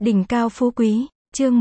Đỉnh cao phú quý, chương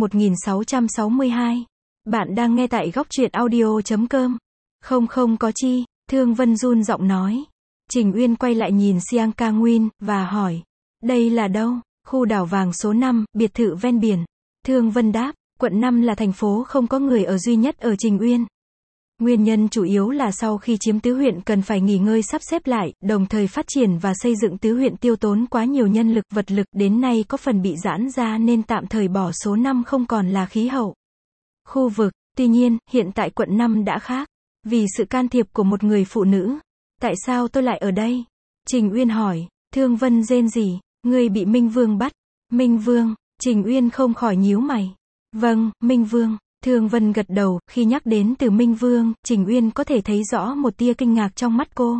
1662. Bạn đang nghe tại góc truyện audio.com. Không có chi, Thương Vân run giọng nói. Trình Uyên quay lại nhìn Siang Ca Nguyên, và hỏi. Đây là đâu? Khu đảo vàng số 5, biệt thự ven biển. Thương Vân đáp, quận 5 là thành phố không có người ở duy nhất ở Trình Uyên. Nguyên nhân chủ yếu là sau khi chiếm tứ huyện cần phải nghỉ ngơi sắp xếp lại, đồng thời phát triển và xây dựng tứ huyện tiêu tốn quá nhiều nhân lực, vật lực, đến nay có phần bị giãn ra nên tạm thời bỏ số 5 không còn là khí hậu khu vực. Tuy nhiên, hiện tại quận 5 đã khác. Vì sự can thiệp của một người phụ nữ. Tại sao tôi lại ở đây? Trình Uyên hỏi. Thương Vân rên rỉ. Ngươi bị Minh Vương bắt. Minh Vương? Trình Uyên không khỏi nhíu mày. Vâng, Minh Vương. Thương Vân gật đầu, khi nhắc đến từ Minh Vương, Trình Uyên có thể thấy rõ một tia kinh ngạc trong mắt cô.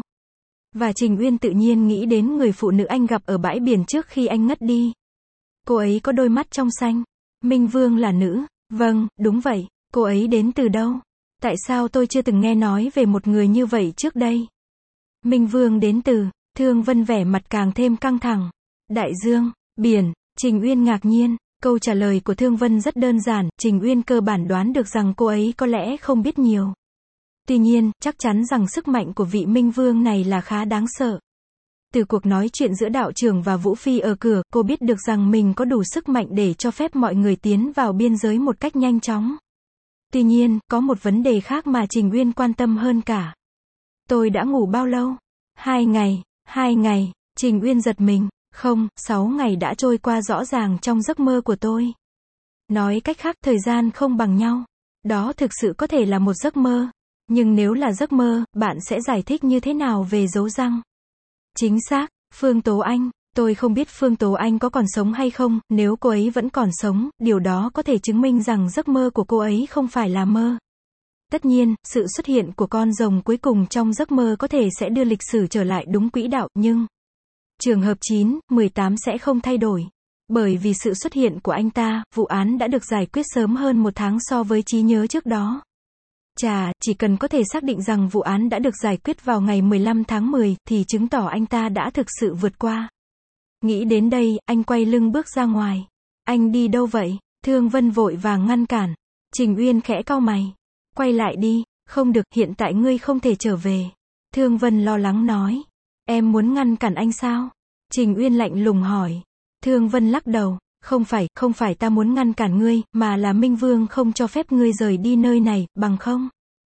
Và Trình Uyên tự nhiên nghĩ đến người phụ nữ anh gặp ở bãi biển trước khi anh ngất đi. Cô ấy có đôi mắt trong xanh. Minh Vương là nữ. Vâng, đúng vậy. Cô ấy đến từ đâu? Tại sao tôi chưa từng nghe nói về một người như vậy trước đây? Minh Vương đến từ, Thương Vân vẻ mặt càng thêm căng thẳng. Đại dương, biển. Trình Uyên ngạc nhiên. Câu trả lời của Thương Vân rất đơn giản, Trình Uyên cơ bản đoán được rằng cô ấy có lẽ không biết nhiều. Tuy nhiên, chắc chắn rằng sức mạnh của vị Minh Vương này là khá đáng sợ. Từ cuộc nói chuyện giữa đạo trưởng và Vũ Phi ở cửa, cô biết được rằng mình có đủ sức mạnh để cho phép mọi người tiến vào biên giới một cách nhanh chóng. Tuy nhiên, có một vấn đề khác mà Trình Uyên quan tâm hơn cả. Tôi đã ngủ bao lâu? 2 ngày, 2 ngày, Trình Uyên giật mình. Không, 6 ngày đã trôi qua rõ ràng trong giấc mơ của tôi. Nói cách khác, thời gian không bằng nhau. Đó thực sự có thể là một giấc mơ. Nhưng nếu là giấc mơ, bạn sẽ giải thích như thế nào về dấu răng? Chính xác, Phương Tố Anh. Tôi không biết Phương Tố Anh có còn sống hay không, nếu cô ấy vẫn còn sống, điều đó có thể chứng minh rằng giấc mơ của cô ấy không phải là mơ. Tất nhiên, sự xuất hiện của con rồng cuối cùng trong giấc mơ có thể sẽ đưa lịch sử trở lại đúng quỹ đạo, nhưng trường hợp 9, 18 sẽ không thay đổi. Bởi vì sự xuất hiện của anh ta, vụ án đã được giải quyết sớm hơn 1 tháng so với trí nhớ trước đó. Chà, chỉ cần có thể xác định rằng vụ án đã được giải quyết vào ngày 15 tháng 10, thì chứng tỏ anh ta đã thực sự vượt qua. Nghĩ đến đây, anh quay lưng bước ra ngoài. Anh đi đâu vậy? Thương Vân vội vàng ngăn cản. Trình Uyên khẽ cau mày. Quay lại đi. Không được, hiện tại ngươi không thể trở về. Thương Vân lo lắng nói. Em muốn ngăn cản anh sao? Trình Uyên lạnh lùng hỏi. Thương Vân lắc đầu. Không phải ta muốn ngăn cản ngươi, mà là Minh Vương không cho phép ngươi rời đi nơi này, bằng không?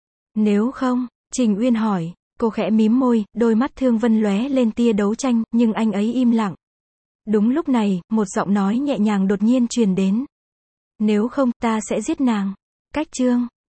Nếu không, Trình Uyên hỏi. Cô khẽ mím môi, đôi mắt Thương Vân lóe lên tia đấu tranh, nhưng anh ấy im lặng. Đúng lúc này, một giọng nói nhẹ nhàng đột nhiên truyền đến. Nếu không, ta sẽ giết nàng. Cách chương